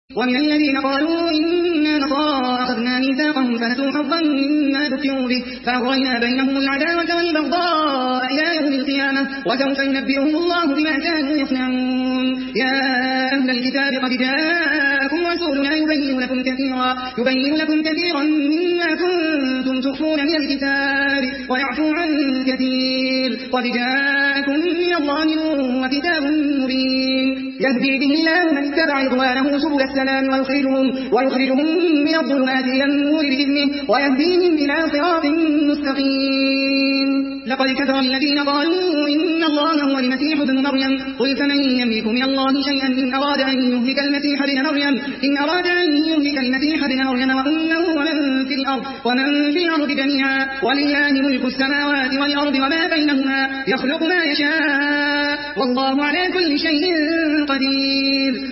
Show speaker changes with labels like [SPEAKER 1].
[SPEAKER 1] ومن الذين قالوا إنا نصارى أخذنا ميثاقهم فنسوا حظا مما ذكروا به فأغرينا بينهم العداوة والبغضاء إلى يوم القيامة وسوف ينبئهم الله بما كانوا يصنعون. يا أهل الكتاب قد جاءكم رسولنا يبين لكم كثيرا مما كنتم تخفون من الكتاب ويعفو عن كثير. قد جاءكم من الله نور وكتاب مبين يهدي به الله من اتبع رضوانه سبل السلام ويخرجهم من الظلمات إلى النور بإذنه ويهديهم إلى صراط مستقيم. لقد كفر الذين قالوا إن الله هو المسيح ابن مريم قل فمن يملك من الله شيئا إن أراد أن يهلك المسيح ابن مريم وأمه ومن في الأرض جميعا ولله ملك السماوات والأرض وما بينهما يخلق ما يشاء والله على كل شيء قدير.